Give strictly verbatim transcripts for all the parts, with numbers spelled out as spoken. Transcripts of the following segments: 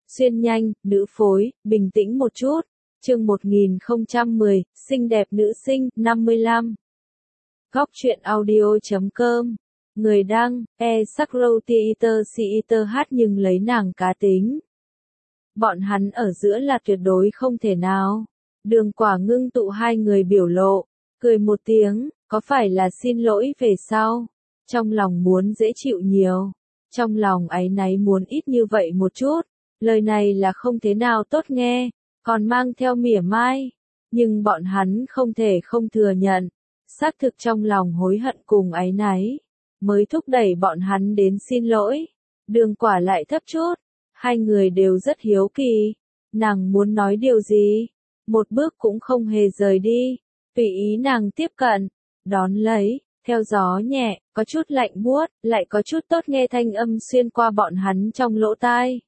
Xuyên nhanh, nữ phối, bình tĩnh một chút. Chương một nghìn không trăm mười, xinh đẹp nữ sinh, năm mươi lăm. Góc truyện audio chấm com. Người đăng, e sắc râu theater theater hát nhưng lấy nàng cá tính. Bọn hắn ở giữa là tuyệt đối không thể nào. Đường Quả ngưng tụ hai người biểu lộ, cười một tiếng, có phải là xin lỗi về sau? Trong lòng muốn dễ chịu nhiều, trong lòng áy náy muốn ít như vậy một chút. Lời này là không thế nào tốt nghe, còn mang theo mỉa mai, nhưng bọn hắn không thể không thừa nhận, xác thực trong lòng hối hận cùng áy náy, mới thúc đẩy bọn hắn đến xin lỗi. Đường Quả lại thấp chút, hai người đều rất hiếu kỳ, nàng muốn nói điều gì, một bước cũng không hề rời đi, tùy ý nàng tiếp cận, đón lấy, theo gió nhẹ, có chút lạnh buốt, lại có chút tốt nghe thanh âm xuyên qua bọn hắn trong lỗ tai.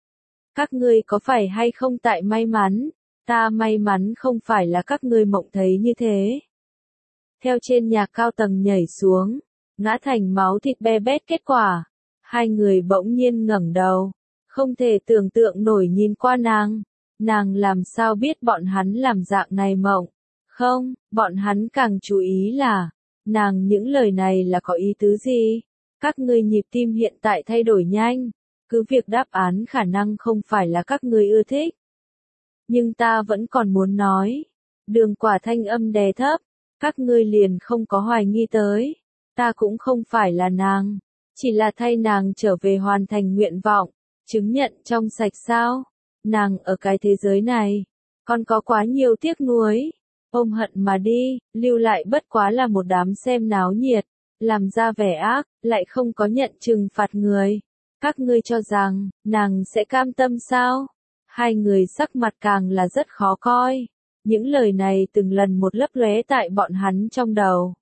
Các ngươi có phải hay không tại may mắn, ta may mắn không phải là các ngươi mộng thấy như thế. Theo trên nhà cao tầng nhảy xuống, ngã thành máu thịt be bét kết quả, hai người bỗng nhiên ngẩng đầu, không thể tưởng tượng nổi nhìn qua nàng, nàng làm sao biết bọn hắn làm dạng này mộng, không, bọn hắn càng chú ý là, nàng những lời này là có ý tứ gì, các ngươi nhịp tim hiện tại thay đổi nhanh. Cứ việc đáp án khả năng không phải là các ngươi ưa thích. Nhưng ta vẫn còn muốn nói. Đường Quả thanh âm đè thấp. Các ngươi liền không có hoài nghi tới. Ta cũng không phải là nàng. Chỉ là thay nàng trở về hoàn thành nguyện vọng. Chứng nhận trong sạch sao. Nàng ở cái thế giới này. Còn có quá nhiều tiếc nuối. Ôm hận mà đi. Lưu lại bất quá là một đám xem náo nhiệt. Làm ra vẻ ác. Lại không có nhận trừng phạt người. Các ngươi cho rằng, nàng sẽ cam tâm sao? Hai người sắc mặt càng là rất khó coi. Những lời này từng lần một lấp lóe tại bọn hắn trong đầu.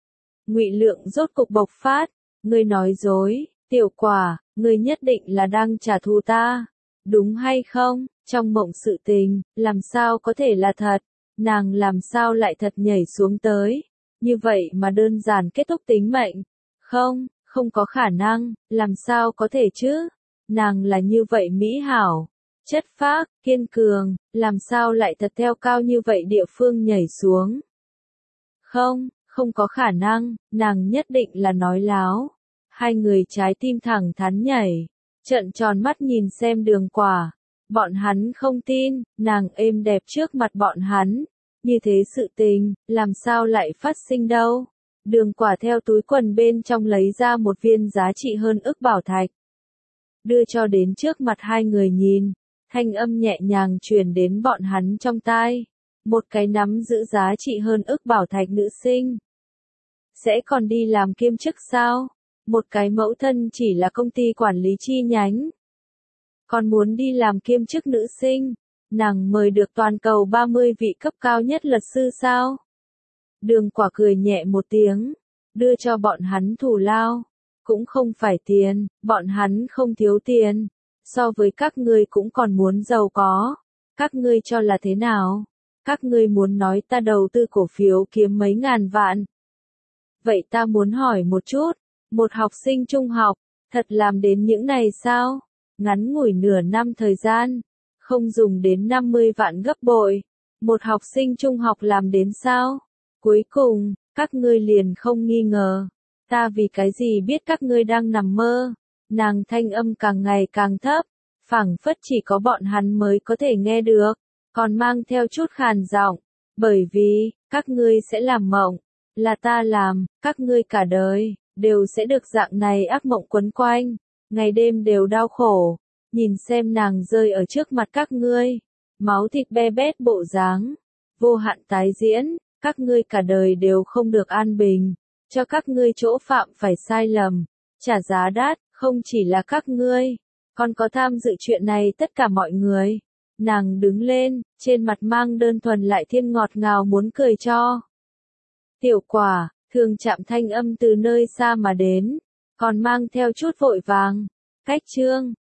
Ngụy Lượng rốt cục bộc phát. Ngươi nói dối, Tiểu Quả, ngươi nhất định là đang trả thù ta. Đúng hay không? Trong mộng sự tình, làm sao có thể là thật? Nàng làm sao lại thật nhảy xuống tới? Như vậy mà đơn giản kết thúc tính mệnh. Không. Không có khả năng, làm sao có thể chứ? Nàng là như vậy mỹ hảo, chất phác, kiên cường, làm sao lại thật theo cao như vậy địa phương nhảy xuống? Không, không có khả năng, nàng nhất định là nói láo. Hai người trái tim thẳng thắn nhảy, trợn tròn mắt nhìn xem Đường Quả. Bọn hắn không tin, nàng êm đẹp trước mặt bọn hắn. Như thế sự tình, làm sao lại phát sinh đâu? Đường Quả theo túi quần bên trong lấy ra một viên giá trị hơn ức bảo thạch. Đưa cho đến trước mặt hai người nhìn, thanh âm nhẹ nhàng truyền đến bọn hắn trong tai. Một cái nắm giữ giá trị hơn ức bảo thạch nữ sinh. Sẽ còn đi làm kiêm chức sao? Một cái mẫu thân chỉ là công ty quản lý chi nhánh. Còn muốn đi làm kiêm chức nữ sinh, nàng mời được toàn cầu ba mươi vị cấp cao nhất luật sư sao? Đường Quả cười nhẹ một tiếng, đưa cho bọn hắn thù lao, cũng không phải tiền, bọn hắn không thiếu tiền, so với các ngươi cũng còn muốn giàu có, các ngươi cho là thế nào? Các ngươi muốn nói ta đầu tư cổ phiếu kiếm mấy ngàn vạn. Vậy ta muốn hỏi một chút, một học sinh trung học, thật làm đến những này sao? Ngắn ngủi nửa năm thời gian, không dùng đến năm mươi vạn gấp bội, một học sinh trung học làm đến sao? Cuối cùng, các ngươi liền không nghi ngờ. Ta vì cái gì biết các ngươi đang nằm mơ. Nàng thanh âm càng ngày càng thấp, phảng phất chỉ có bọn hắn mới có thể nghe được, còn mang theo chút khàn giọng. Bởi vì, các ngươi sẽ làm mộng, là ta làm, các ngươi cả đời, đều sẽ được dạng này ác mộng quấn quanh, ngày đêm đều đau khổ. Nhìn xem nàng rơi ở trước mặt các ngươi, máu thịt be bét bộ dáng, vô hạn tái diễn. Các ngươi cả đời đều không được an bình, cho các ngươi chỗ phạm phải sai lầm, trả giá đắt, không chỉ là các ngươi, còn có tham dự chuyện này tất cả mọi người. Nàng đứng lên, trên mặt mang đơn thuần lại thiên ngọt ngào muốn cười cho. Tiểu Quả, thường chạm thanh âm từ nơi xa mà đến, còn mang theo chút vội vàng. Cách chương,